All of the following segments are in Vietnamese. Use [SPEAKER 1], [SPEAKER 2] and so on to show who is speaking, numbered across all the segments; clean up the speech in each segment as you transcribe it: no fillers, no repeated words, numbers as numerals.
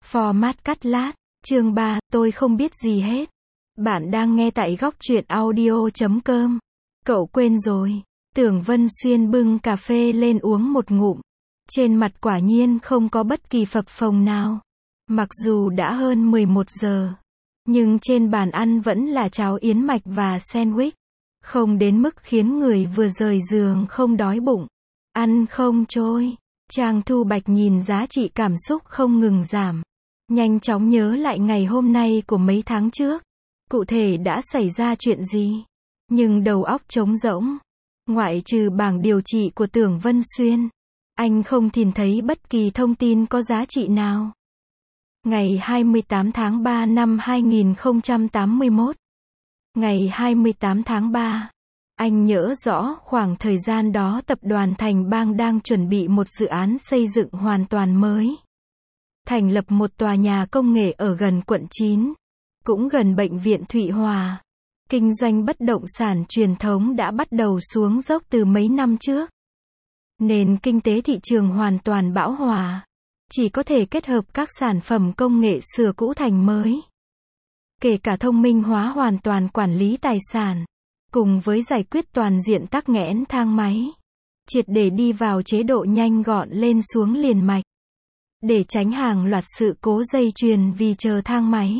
[SPEAKER 1] Format cắt lát. Chương 3, tôi không biết gì hết. Bạn đang nghe tại góc truyện audio.com. Cậu quên rồi. Tưởng Vân Xuyên bưng cà phê lên uống một ngụm. Trên mặt quả nhiên không có bất kỳ phập phồng nào. Mặc dù đã hơn 11 giờ. Nhưng trên bàn ăn vẫn là cháo yến mạch và sandwich. Không đến mức khiến người vừa rời giường không đói bụng. Ăn không trôi. Trang Thu Bạch nhìn giá trị cảm xúc không ngừng giảm. Nhanh chóng nhớ lại ngày hôm nay của mấy tháng trước. Cụ thể đã xảy ra chuyện gì? Nhưng đầu óc trống rỗng. Ngoại trừ bảng điều trị của Tưởng Vân Xuyên, anh không tìm thấy bất kỳ thông tin có giá trị nào. Ngày 28 tháng 3 năm 2081. Ngày 28 tháng 3. Anh nhớ rõ khoảng thời gian đó tập đoàn Thành Bang đang chuẩn bị một dự án xây dựng hoàn toàn mới. Thành lập một tòa nhà công nghệ ở gần quận 9, cũng gần bệnh viện Thụy Hòa. Kinh doanh bất động sản truyền thống đã bắt đầu xuống dốc từ mấy năm trước. Nền kinh tế thị trường hoàn toàn bão hòa. Chỉ có thể kết hợp các sản phẩm công nghệ sửa cũ thành mới. Kể cả thông minh hóa hoàn toàn quản lý tài sản. Cùng với giải quyết toàn diện tắc nghẽn thang máy. Triệt để đi vào chế độ nhanh gọn lên xuống liền mạch. Để tránh hàng loạt sự cố dây chuyền vì chờ thang máy.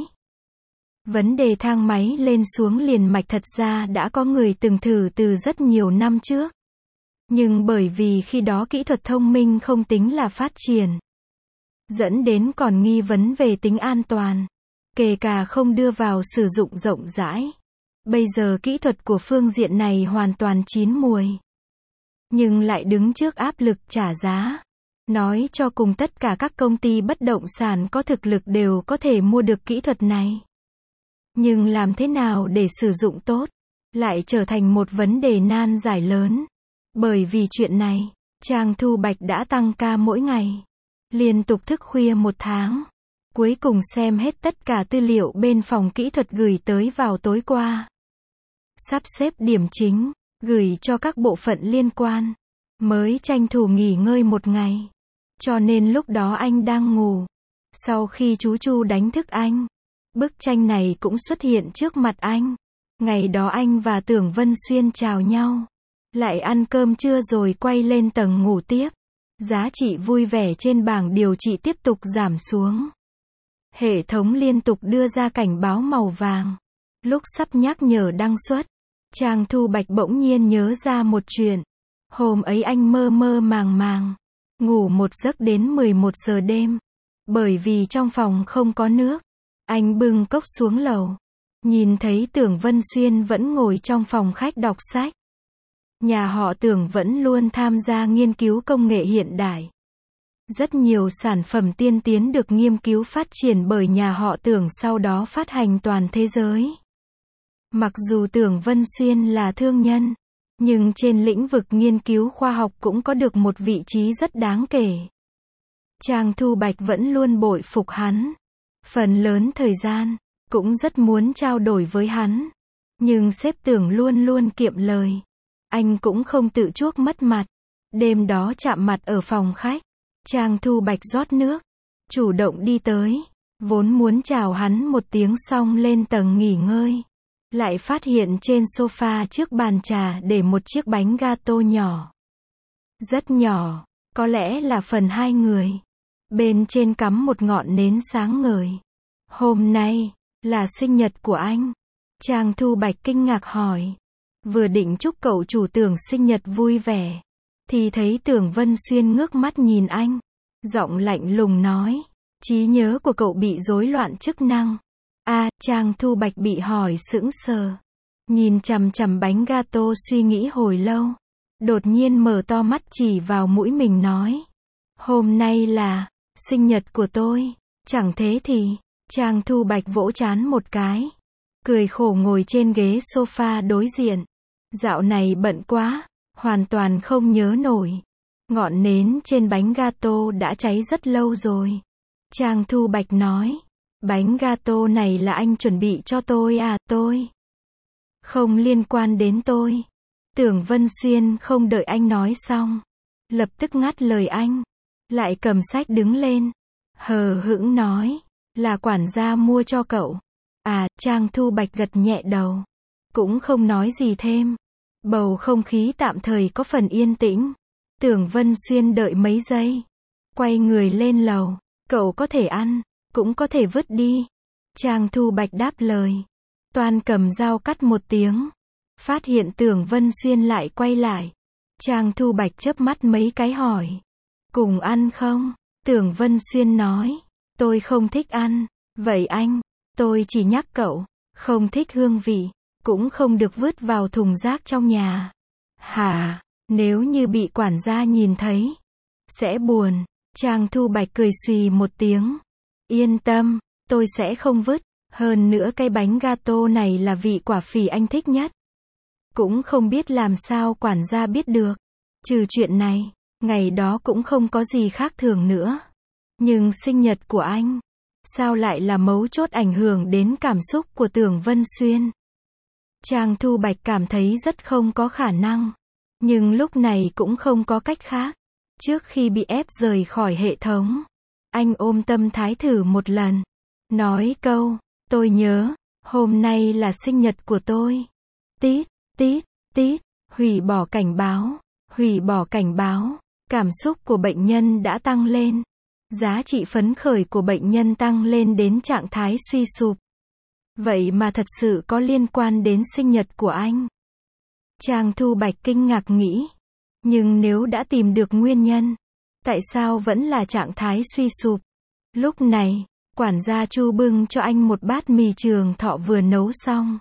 [SPEAKER 1] Vấn đề thang máy lên xuống liền mạch thật ra đã có người từng thử từ rất nhiều năm trước. Nhưng bởi vì khi đó kỹ thuật thông minh không tính là phát triển. Dẫn đến còn nghi vấn về tính an toàn. Kể cả không đưa vào sử dụng rộng rãi. Bây giờ kỹ thuật của phương diện này hoàn toàn chín muồi. Nhưng lại đứng trước áp lực trả giá. Nói cho cùng tất cả các công ty bất động sản có thực lực đều có thể mua được kỹ thuật này. Nhưng làm thế nào để sử dụng tốt, lại trở thành một vấn đề nan giải lớn. Bởi vì chuyện này, Trang Thu Bạch đã tăng ca mỗi ngày. Liên tục thức khuya một tháng. Cuối cùng xem hết tất cả tư liệu bên phòng kỹ thuật gửi tới vào tối qua. Sắp xếp điểm chính, gửi cho các bộ phận liên quan. Mới tranh thủ nghỉ ngơi một ngày. Cho nên lúc đó anh đang ngủ. Sau khi chú Chu đánh thức anh, bức tranh này cũng xuất hiện trước mặt anh. Ngày đó anh và Tưởng Vân Xuyên chào nhau. Lại ăn cơm trưa rồi quay lên tầng ngủ tiếp. Giá trị vui vẻ trên bảng điều trị tiếp tục giảm xuống. Hệ thống liên tục đưa ra cảnh báo màu vàng. Lúc sắp nhắc nhở đăng xuất, Trang Thu Bạch bỗng nhiên nhớ ra một chuyện. Hôm ấy anh mơ mơ màng màng. Ngủ một giấc đến 11 giờ đêm. Bởi vì trong phòng không có nước. Anh bưng cốc xuống lầu. Nhìn thấy Tưởng Vân Xuyên vẫn ngồi trong phòng khách đọc sách. Nhà họ Tưởng vẫn luôn tham gia nghiên cứu công nghệ hiện đại. Rất nhiều sản phẩm tiên tiến được nghiên cứu phát triển bởi nhà họ Tưởng sau đó phát hành toàn thế giới. Mặc dù Tưởng Vân Xuyên là thương nhân, nhưng trên lĩnh vực nghiên cứu khoa học cũng có được một vị trí rất đáng kể. Trang Thu Bạch vẫn luôn bội phục hắn. Phần lớn thời gian, cũng rất muốn trao đổi với hắn. Nhưng sếp Tưởng luôn luôn kiệm lời. Anh cũng không tự chuốc mất mặt. Đêm đó chạm mặt ở phòng khách. Trang Thu Bạch rót nước. Chủ động đi tới. Vốn muốn chào hắn một tiếng xong lên tầng nghỉ ngơi. Lại phát hiện trên sofa trước bàn trà để một chiếc bánh gato nhỏ. Rất nhỏ, có lẽ là phần hai người. Bên trên cắm một ngọn nến sáng ngời. Hôm nay, là sinh nhật của anh. Trang Thu Bạch kinh ngạc hỏi. Vừa định chúc cậu chủ Tưởng sinh nhật vui vẻ. Thì thấy Tưởng Vân Xuyên ngước mắt nhìn anh. Giọng lạnh lùng nói. Trí nhớ của cậu bị rối loạn chức năng. Trang Thu Bạch bị hỏi sững sờ. Nhìn chằm chằm bánh gato suy nghĩ hồi lâu. Đột nhiên mở to mắt chỉ vào mũi mình nói. Hôm nay là sinh nhật của tôi. Chẳng thế thì, Trang Thu Bạch vỗ trán một cái. Cười khổ ngồi trên ghế sofa đối diện. Dạo này bận quá, hoàn toàn không nhớ nổi. Ngọn nến trên bánh gato đã cháy rất lâu rồi. Trang Thu Bạch nói. Bánh gato này là anh chuẩn bị cho tôi à, tôi. Không liên quan đến tôi. Tưởng Vân Xuyên không đợi anh nói xong. Lập tức ngắt lời anh. Lại cầm sách đứng lên. hờ hững nói, là quản gia mua cho cậu. À, Trang Thu Bạch gật nhẹ đầu. Cũng không nói gì thêm. Bầu không khí tạm thời có phần yên tĩnh. Tưởng Vân Xuyên đợi mấy giây. Quay người lên lầu. Cậu có thể ăn, cũng có thể vứt đi. Trang Thu Bạch đáp lời. Toan cầm dao cắt một tiếng. Phát hiện Tưởng Vân Xuyên lại quay lại. Trang Thu Bạch chớp mắt mấy cái hỏi. Cùng ăn không? Tưởng Vân Xuyên nói. Tôi không thích ăn. Vậy anh, tôi chỉ nhắc cậu, không thích hương vị, cũng không được vứt vào thùng rác trong nhà. Hả? Nếu như bị quản gia nhìn thấy, sẽ buồn. Trang Thu Bạch cười xùy một tiếng. Yên tâm, tôi sẽ không vứt. Hơn nữa cái bánh gato này là vị quả phỉ anh thích nhất. Cũng không biết làm sao quản gia biết được. Trừ chuyện này, ngày đó cũng không có gì khác thường nữa. Nhưng sinh nhật của anh, sao lại là mấu chốt ảnh hưởng đến cảm xúc của Tưởng Vân Xuyên? Trang Thu Bạch cảm thấy rất không có khả năng. Nhưng lúc này cũng không có cách khác. Trước khi bị ép rời khỏi hệ thống, anh ôm tâm thái thử một lần. Nói câu, tôi nhớ, hôm nay là sinh nhật của tôi. Tít, tít, tít, hủy bỏ cảnh báo, hủy bỏ cảnh báo. Cảm xúc của bệnh nhân đã tăng lên. Giá trị phấn khởi của bệnh nhân tăng lên đến trạng thái suy sụp. Vậy mà thật sự có liên quan đến sinh nhật của anh. Trang Thu Bạch kinh ngạc nghĩ. Nhưng nếu đã tìm được nguyên nhân, tại sao vẫn là trạng thái suy sụp? Lúc này, quản gia Chu bưng cho anh một bát mì Trường Thọ vừa nấu xong.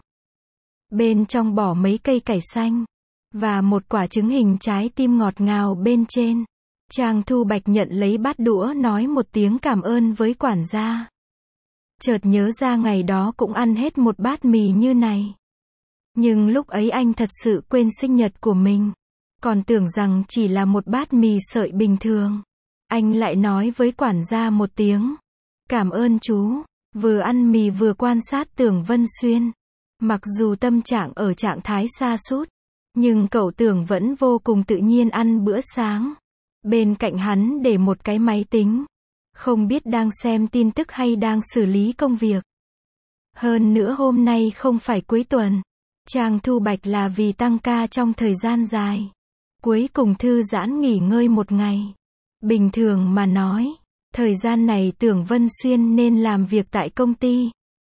[SPEAKER 1] Bên trong bỏ mấy cây cải xanh, và một quả trứng hình trái tim ngọt ngào bên trên. Trang Thu Bạch nhận lấy bát đũa nói một tiếng cảm ơn với quản gia. Chợt nhớ ra ngày đó cũng ăn hết một bát mì như này. Nhưng lúc ấy anh thật sự quên sinh nhật của mình. Còn tưởng rằng chỉ là một bát mì sợi bình thường. Anh lại nói với quản gia một tiếng. Cảm ơn chú. Vừa ăn mì vừa quan sát Tưởng Vân Xuyên. Mặc dù tâm trạng ở trạng thái sa sút, nhưng cậu Tưởng vẫn vô cùng tự nhiên ăn bữa sáng. Bên cạnh hắn để một cái máy tính. Không biết đang xem tin tức hay đang xử lý công việc. Hơn nữa hôm nay không phải cuối tuần. Trang Thu Bạch là vì tăng ca trong thời gian dài. Cuối cùng thư giãn nghỉ ngơi một ngày. Bình thường mà nói, thời gian này Tưởng Vân Xuyên nên làm việc tại công ty,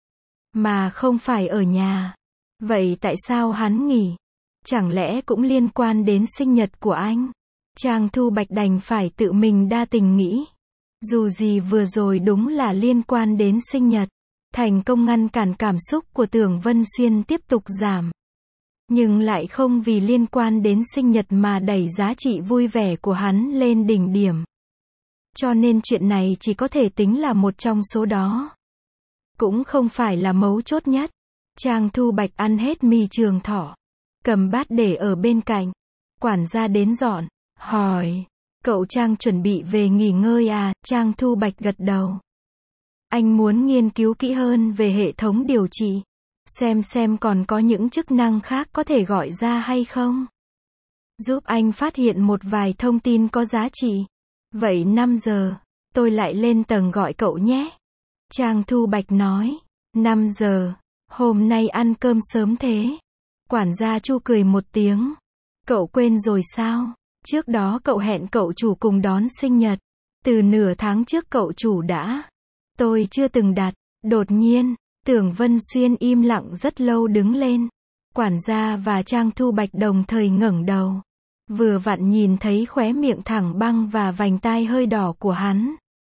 [SPEAKER 1] mà không phải ở nhà. Vậy tại sao hắn nghỉ? Chẳng lẽ cũng liên quan đến sinh nhật của anh? Trang Thu Bạch đành phải tự mình đa tình nghĩ. Dù gì vừa rồi đúng là liên quan đến sinh nhật. Thành công ngăn cản cảm xúc của Tưởng Vân Xuyên tiếp tục giảm. Nhưng lại không vì liên quan đến sinh nhật mà đẩy giá trị vui vẻ của hắn lên đỉnh điểm. Cho nên chuyện này chỉ có thể tính là một trong số đó. Cũng không phải là mấu chốt nhất. Trang Thu Bạch ăn hết mì Trường Thọ. Cầm bát để ở bên cạnh. Quản gia đến dọn. Hỏi. Cậu Trang chuẩn bị về nghỉ ngơi à? Trang Thu Bạch gật đầu. Anh muốn nghiên cứu kỹ hơn về hệ thống điều trị. Xem còn có những chức năng khác có thể gọi ra hay không. Giúp anh phát hiện một vài thông tin có giá trị. Vậy 5 giờ, tôi lại lên tầng gọi cậu nhé. Trang Thu Bạch nói. 5 giờ, hôm nay ăn cơm sớm thế. Quản gia Chu cười một tiếng. Cậu quên rồi sao? Trước đó cậu hẹn cậu chủ cùng đón sinh nhật. Từ nửa tháng trước cậu chủ đã. Tôi chưa từng đặt. Đột nhiên, Tưởng Vân Xuyên im lặng rất lâu đứng lên. Quản gia và Trang Thu Bạch đồng thời ngẩng đầu. Vừa vặn nhìn thấy khóe miệng thẳng băng và vành tai hơi đỏ của hắn.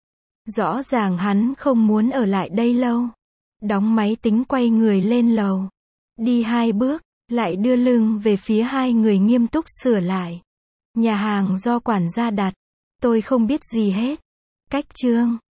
[SPEAKER 1] Rõ ràng hắn không muốn ở lại đây lâu. Đóng máy tính quay người lên lầu. Đi 2 bước, lại đưa lưng về phía hai người nghiêm túc sửa lại. Nhà hàng do quản gia đặt. Tôi không biết gì hết. Cách chương